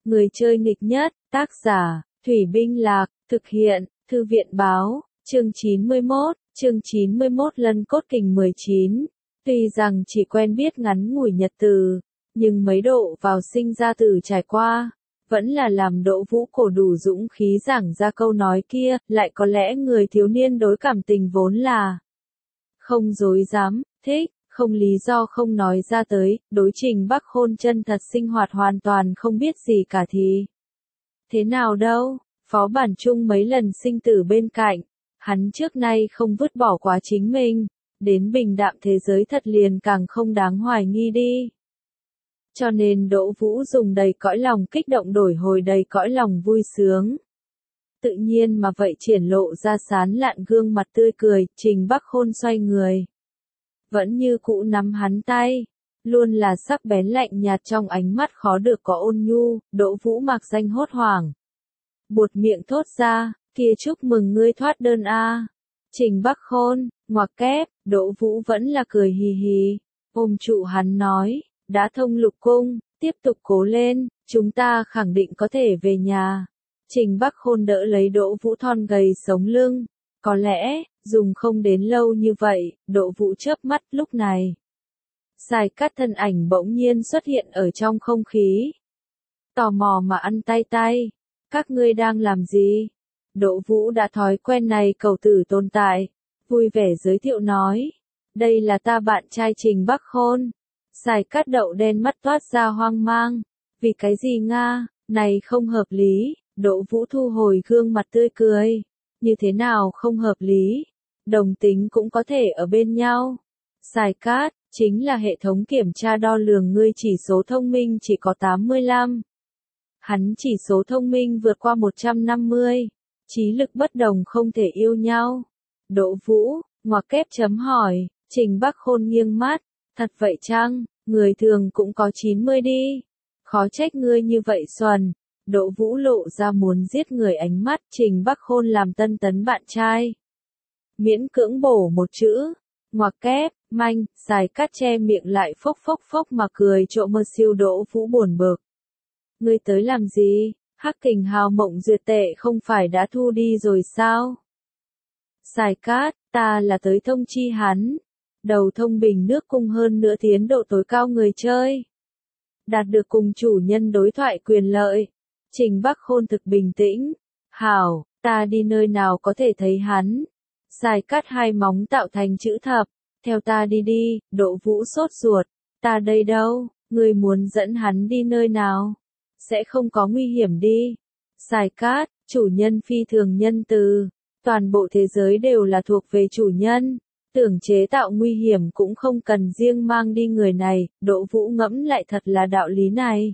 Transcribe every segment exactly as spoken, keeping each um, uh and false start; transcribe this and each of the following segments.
Người chơi nghịch nhất, tác giả, Thủy Binh Lạc, thực hiện, Thư viện báo, chương chín mươi mốt, chương chín mươi mốt Lân Cốt Kình mười chín. Tuy rằng chỉ quen biết ngắn ngủi nhật từ, nhưng mấy độ vào sinh ra từ trải qua, vẫn là làm Đỗ Vũ cổ đủ dũng khí giảng ra câu nói kia, lại có lẽ người thiếu niên đối cảm tình vốn là không dối dám, thích, không lý do không nói ra tới, đối Trình Bắc Khôn chân thật sinh hoạt hoàn toàn không biết gì cả thì thế nào đâu, Phó Bản Chung mấy lần sinh tử bên cạnh, hắn trước nay không vứt bỏ quá chính mình, đến bình đạm thế giới thật liền càng không đáng hoài nghi đi. Cho nên Đỗ Vũ dùng đầy cõi lòng kích động đổi hồi đầy cõi lòng vui sướng. Tự nhiên mà vậy triển lộ ra sán lạn gương mặt tươi cười, Trình Bắc Khôn xoay người. Vẫn như cũ nắm hắn tay, luôn là sắc bén lạnh nhạt trong ánh mắt khó được có ôn nhu, Đỗ Vũ mặc danh hốt hoảng. Buột miệng thốt ra, kia chúc mừng ngươi thoát đơn a. Trình Bắc Khôn, ngoặc kép, Đỗ Vũ vẫn là cười hì hì, ôm trụ hắn nói, đã thông lục cung, tiếp tục cố lên, chúng ta khẳng định có thể về nhà. Trình Bắc Khôn đỡ lấy Đỗ Vũ thon gầy sống lưng, có lẽ, dùng không đến lâu như vậy, Đỗ Vũ chớp mắt lúc này. Xài Cát thân ảnh bỗng nhiên xuất hiện ở trong không khí. Tò mò mà ăn tay tay, các ngươi đang làm gì? Đỗ Vũ đã thói quen này cầu tử tồn tại, vui vẻ giới thiệu nói, đây là ta bạn trai Trình Bắc Khôn. Xài Cát đậu đen mắt toát ra hoang mang, vì cái gì Nga, này không hợp lý, Đỗ Vũ thu hồi gương mặt tươi cười, như thế nào không hợp lý, đồng tính cũng có thể ở bên nhau. Xài Cát, chính là hệ thống kiểm tra đo lường ngươi chỉ số thông minh chỉ có tám mươi lăm. Hắn chỉ số thông minh vượt qua một trăm năm mươi, trí lực bất đồng không thể yêu nhau. Đỗ Vũ, ngoặc kép chấm hỏi, Trình Bắc Khôn nghiêng mắt, thật vậy chăng, người thường cũng có chín mươi đi, khó trách ngươi như vậy xuẩn. Đỗ Vũ lộ ra muốn giết người ánh mắt, Trình Bắc Khôn làm tân tấn bạn trai. Miễn cưỡng bổ một chữ, ngoặc kép, manh, Xài Cát che miệng lại phốc phốc phốc mà cười trộm mơ siêu. Đỗ Vũ buồn bực. Ngươi tới làm gì, Hắc Kình Hào Mộng Duyệt Tệ không phải đã thu đi rồi sao? Xài Cát, ta là tới thông chi hắn. Đầu thông bình nước cung hơn nữa tiến độ tối cao người chơi. Đạt được cùng chủ nhân đối thoại quyền lợi. Trình Bắc Khôn thực bình tĩnh. Hảo, ta đi nơi nào có thể thấy hắn? Xài Cát hai móng tạo thành chữ thập. Theo ta đi đi, Đỗ Vũ sốt ruột. Ta đây đâu, ngươi muốn dẫn hắn đi nơi nào? Sẽ không có nguy hiểm đi. Xài Cát, chủ nhân phi thường nhân từ. Toàn bộ thế giới đều là thuộc về chủ nhân. Tưởng chế tạo nguy hiểm cũng không cần riêng mang đi người này, Đỗ Vũ ngẫm lại thật là đạo lý này.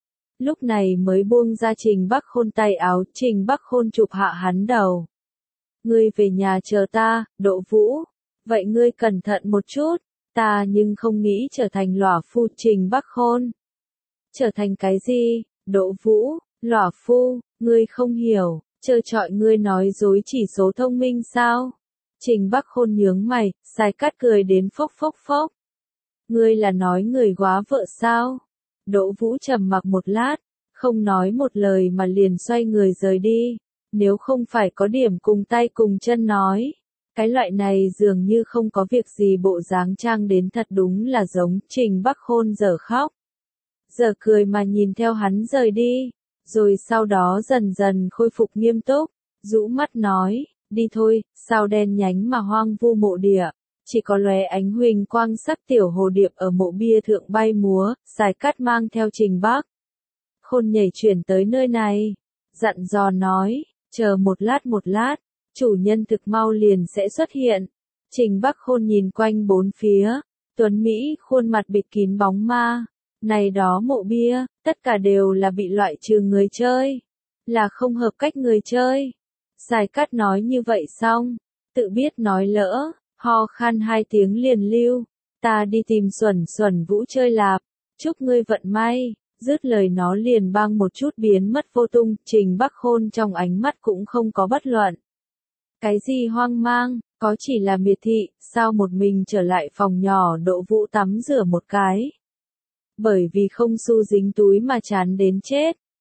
Lúc này mới buông ra Trình Bắc Khôn tay áo, Trình Bắc Khôn chụp hạ hắn đầu. Ngươi về nhà chờ ta, Đỗ Vũ. Vậy ngươi cẩn thận một chút, ta nhưng không nghĩ trở thành lỏa phu. Trình Bắc Khôn. Trở thành cái gì, Đỗ Vũ, lỏa phu, ngươi không hiểu, trơ trọi ngươi nói dối chỉ số thông minh sao? Trình Bắc Khôn nhướng mày, Xài Cát cười đến phốc phốc phốc. Ngươi là nói người góa vợ sao? Đỗ Vũ trầm mặc một lát, không nói một lời mà liền xoay người rời đi. Nếu không phải có điểm cùng tay cùng chân nói, cái loại này dường như không có việc gì bộ dáng trang đến thật đúng là giống. Trình Bắc Khôn giờ khóc, giờ cười mà nhìn theo hắn rời đi, rồi sau đó dần dần khôi phục nghiêm túc, rũ mắt nói, đi thôi. Sao đen nhánh mà hoang vu mộ địa, chỉ có lóe ánh huỳnh quang sắc tiểu hồ điệp ở mộ bia thượng bay múa. Xài Cát mang theo Trình Bắc Khôn nhảy chuyển tới nơi này, dặn dò nói, chờ một lát một lát, chủ nhân thực mau liền sẽ xuất hiện. Trình Bắc Khôn nhìn quanh bốn phía, tuấn Mỹ khuôn mặt bịt kín bóng ma, này đó mộ bia, tất cả đều là bị loại trừ người chơi, là không hợp cách người chơi. Xài Cát nói như vậy xong, tự biết nói lỡ, ho khan hai tiếng liền lưu, ta đi tìm Xuẩn Xuẩn Vũ chơi lạp, chúc ngươi vận may. Dứt lời nó liền bang một chút biến mất vô tung. Trình Bắc Khôn trong ánh mắt cũng không có bất luận. Cái gì hoang mang, có chỉ là miệt thị, sao một mình trở lại phòng nhỏ. Đỗ Vũ tắm rửa một cái. Bởi vì không xu dính túi mà chán đến chết,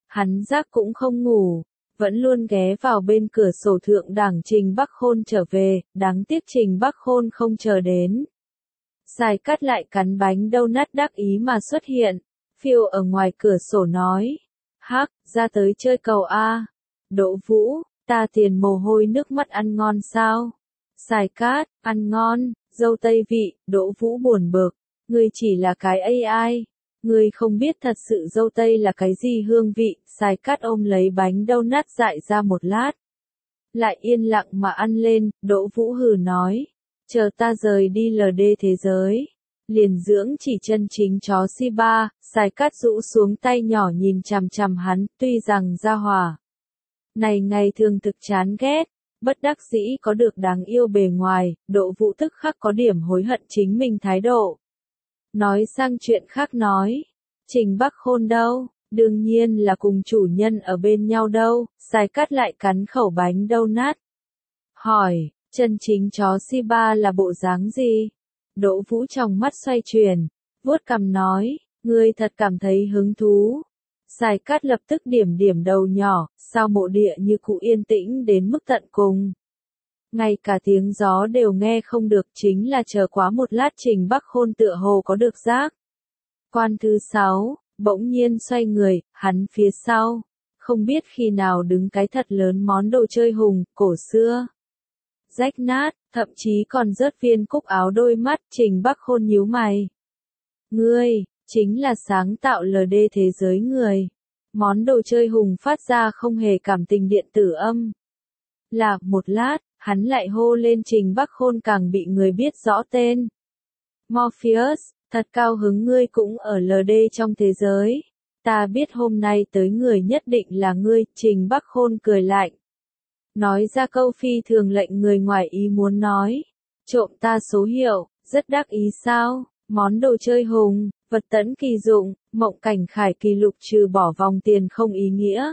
Hắn giác cũng không ngủ, vẫn luôn ghé vào bên cửa sổ thượng đảng Trình Bắc Khôn trở về, đáng tiếc Trình Bắc Khôn không chờ đến. Giải Cát lại cắn bánh donut đắc ý mà xuất hiện, phiêu ở ngoài cửa sổ nói, hắc, ra tới chơi cầu A. Đỗ Vũ, ta tiền mồ hôi nước mắt ăn ngon sao? Giải Cát, ăn ngon, dâu tây vị. Đỗ Vũ buồn bực, ngươi chỉ là cái a i, ngươi không biết thật sự dâu tây là cái gì hương vị. Giải Cát ôm lấy bánh donut dại ra một lát, lại yên lặng mà ăn lên. Đỗ Vũ hừ nói, chờ ta rời đi lờ đê thế giới, liền dưỡng chỉ chân chính chó Shiba. Giải Cát rũ xuống tay nhỏ nhìn chằm chằm hắn, tuy rằng gia hỏa này ngày thường thực chán ghét, bất đắc dĩ có được đáng yêu bề ngoài. Đỗ Vũ tức khắc có điểm hối hận chính mình thái độ. Nói sang chuyện khác nói, Trình Bắc Khôn đâu? Đương nhiên là cùng chủ nhân ở bên nhau đâu. Giải Cát lại cắn khẩu bánh donut, hỏi, chân chính chó Shiba là bộ dáng gì? Đỗ Vũ trong mắt xoay chuyển, vuốt cằm nói, ngươi thật cảm thấy hứng thú. Giải Cát lập tức điểm điểm đầu nhỏ, sao mộ địa như cũ yên tĩnh đến mức tận cùng. Ngay cả tiếng gió đều nghe không được, chính là chờ quá một lát Trình Bắc Khôn tựa hồ có được giác. Quan thứ sáu, bỗng nhiên xoay người, hắn phía sau, không biết khi nào đứng cái thật lớn món đồ chơi hùng, cổ xưa. Rách nát, thậm chí còn rớt viên cúc áo đôi mắt. Trình Bắc Khôn nhíu mày. Ngươi, chính là sáng tạo lờ đê thế giới người. Món đồ chơi hùng phát ra không hề cảm tình điện tử âm. Là, một lát, hắn lại hô lên Trình Bắc Khôn càng bị người biết rõ tên. Morpheus, thật cao hứng ngươi cũng ở lờ đê trong thế giới. Ta biết hôm nay tới người nhất định là ngươi. Trình Bắc Khôn cười lạnh, nói ra câu phi thường lệnh người ngoài ý muốn nói. Trộm ta số hiệu, rất đắc ý sao? Món đồ chơi hùng, vật tẫn kỳ dụng, mộng cảnh khải kỳ lục trừ bỏ vòng tiền không ý nghĩa.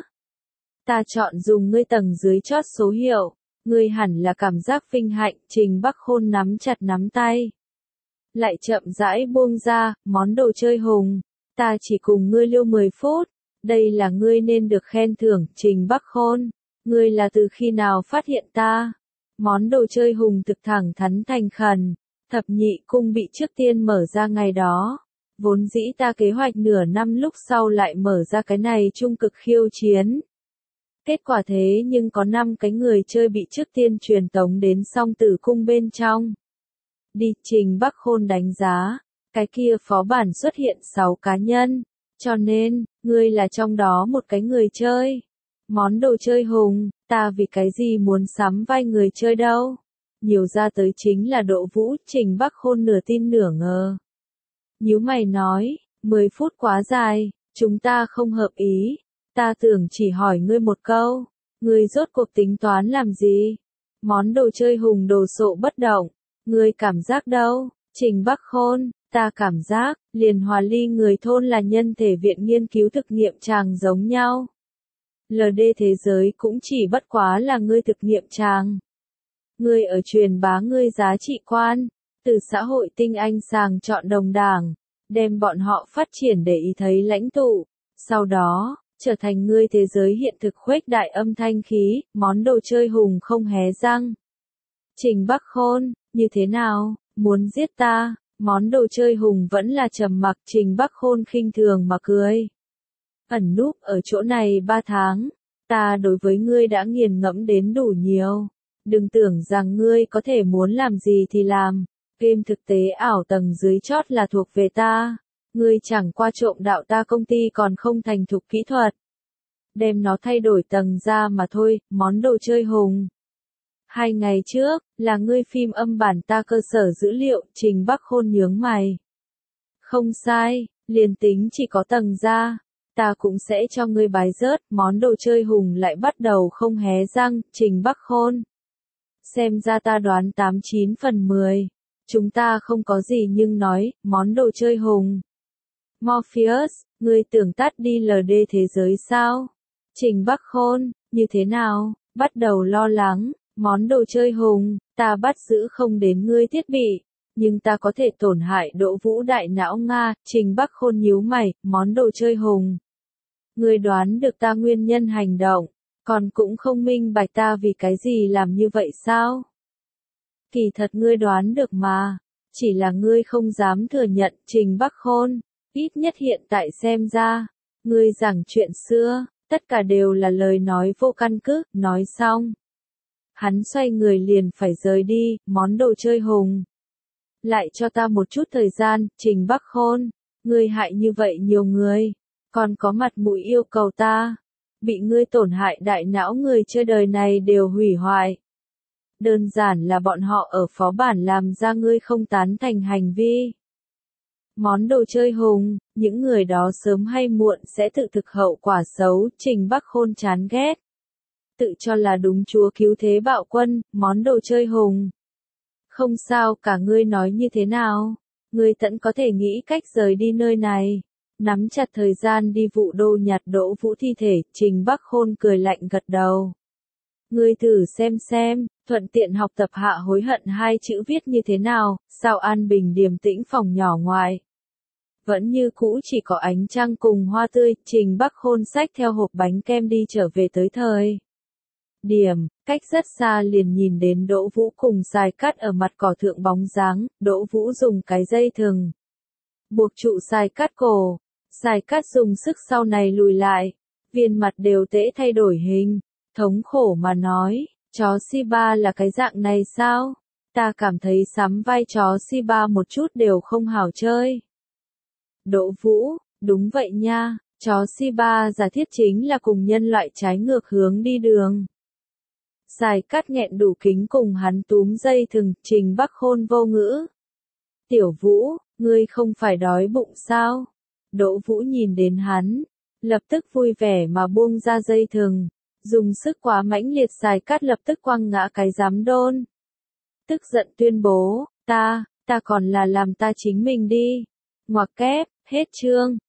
Ta chọn dùng ngươi tầng dưới chót số hiệu, ngươi hẳn là cảm giác vinh hạnh. Trình Bắc Khôn nắm chặt nắm tay, lại chậm rãi buông ra, món đồ chơi hùng, ta chỉ cùng ngươi liêu mười phút, đây là ngươi nên được khen thưởng. Trình Bắc Khôn, ngươi là từ khi nào phát hiện ta? Món đồ chơi hùng thực thẳng thắn thành khẩn, thập nhị cung bị trước tiên mở ra ngày đó. Vốn dĩ ta kế hoạch nửa năm lúc sau lại mở ra cái này trung cực khiêu chiến. Kết quả thế nhưng có năm cái người chơi bị trước tiên truyền tống đến song tử cung bên trong. Đi. Trình Bắc Khôn đánh giá, cái kia phó bản xuất hiện sáu cá nhân, cho nên, ngươi là trong đó một cái người chơi. Món đồ chơi hùng, ta vì cái gì muốn sắm vai người chơi đâu? Nhiều ra tới chính là Đỗ Vũ. Trình Bắc Khôn nửa tin nửa ngờ. Nhíu mày nói, mười phút quá dài, chúng ta không hợp ý. Ta tưởng chỉ hỏi ngươi một câu, ngươi rốt cuộc tính toán làm gì? Món đồ chơi hùng đồ sộ bất động, ngươi cảm giác đâu? Trình Bắc Khôn, ta cảm giác, liền Hòa Ly người thôn là nhân thể viện nghiên cứu thực nghiệm tràng giống nhau. lờ đê thế giới cũng chỉ bất quá là ngươi thực nghiệm tràng. Ngươi ở truyền bá ngươi giá trị quan, từ xã hội tinh anh sàng chọn đồng đảng, đem bọn họ phát triển để ý thấy lãnh tụ, sau đó, trở thành ngươi thế giới hiện thực khuếch đại âm thanh khí. Món đồ chơi hùng không hé răng. Trình Bắc Khôn, như thế nào, muốn giết ta? Món đồ chơi hùng vẫn là trầm mặc. Trình Bắc Khôn khinh thường mà cười. Ẩn núp ở chỗ này ba tháng, ta đối với ngươi đã nghiền ngẫm đến đủ nhiều. Đừng tưởng rằng ngươi có thể muốn làm gì thì làm. Game thực tế ảo tầng dưới chót là thuộc về ta. Ngươi chẳng qua trộm đạo ta công ty còn không thành thục kỹ thuật. Đem nó thay đổi tầng ra mà thôi. Món đồ chơi hùng. Hai ngày trước, là ngươi phim âm bản ta cơ sở dữ liệu. Trình Bắc Khôn nhướng mày. Không sai, liền tính chỉ có tầng ra, ta cũng sẽ cho ngươi bái rớt. Món đồ chơi hùng lại bắt đầu không hé răng. Trình Bắc Khôn, xem ra ta đoán tám chín phần mười. Chúng ta không có gì nhưng nói. Món đồ chơi hùng. Morpheus, ngươi tưởng tắt đi lờ đê thế giới sao? Trình Bắc Khôn, như thế nào? Bắt đầu lo lắng. Món đồ chơi hùng, ta bắt giữ không đến ngươi thiết bị, nhưng ta có thể tổn hại Đỗ Vũ đại não Nga. Trình Bắc Khôn nhíu mày, món đồ chơi hùng. Ngươi đoán được ta nguyên nhân hành động, còn cũng không minh bạch ta vì cái gì làm như vậy sao? Kỳ thật ngươi đoán được mà, chỉ là ngươi không dám thừa nhận. Trình Bắc Khôn, ít nhất hiện tại xem ra, ngươi giảng chuyện xưa, tất cả đều là lời nói vô căn cứ. Nói xong, hắn xoay người liền phải rời đi. Món đồ chơi hùng, lại cho ta một chút thời gian. Trình Bắc Khôn, ngươi hại như vậy nhiều người, còn có mặt mũi yêu cầu ta? Bị ngươi tổn hại đại não người chơi đời này đều hủy hoại. Đơn giản là bọn họ ở phó bản làm ra ngươi không tán thành hành vi. Món đồ chơi hùng, những người đó sớm hay muộn sẽ tự thực hậu quả xấu. Trình Bắc Khôn chán ghét. Tự cho là đúng chúa cứu thế bạo quân. Món đồ chơi hùng, không sao cả. Ngươi nói như thế nào? Ngươi tẫn có thể nghĩ cách rời đi nơi này. Nắm chặt thời gian đi vụ đô nhặt Đỗ Vũ thi thể. Trình Bắc Khôn cười lạnh gật đầu. Ngươi thử xem xem, thuận tiện học tập hạ hối hận hai chữ viết như thế nào. Sao an bình điềm tĩnh phòng nhỏ ngoài, vẫn như cũ chỉ có ánh trăng cùng hoa tươi. Trình Bắc Khôn xách theo hộp bánh kem đi trở về tới thời điểm, cách rất xa liền nhìn đến Đỗ Vũ cùng Sài Cát ở mặt cỏ thượng bóng dáng. Đỗ Vũ dùng cái dây thừng buộc trụ Sài Cát cổ, Sài Cát dùng sức sau này lùi lại, viên mặt đều tễ thay đổi hình, thống khổ mà nói, chó Shiba là cái dạng này sao? Ta cảm thấy sắm vai chó Shiba một chút đều không hảo chơi. Đỗ Vũ, đúng vậy nha, chó Shiba giả thiết chính là cùng nhân loại trái ngược hướng đi đường. Sài Cát nghẹn đủ kính cùng hắn túm dây thừng. Trình Bắc Khôn vô ngữ. Tiểu Vũ, ngươi không phải đói bụng sao? Đỗ Vũ nhìn đến hắn, lập tức vui vẻ mà buông ra dây thừng, dùng sức quá mãnh liệt. Sài Cát lập tức quăng ngã cái giám đôn, tức giận tuyên bố, ta, ta còn là làm ta chính mình đi. Ngoặc kép, hết chương.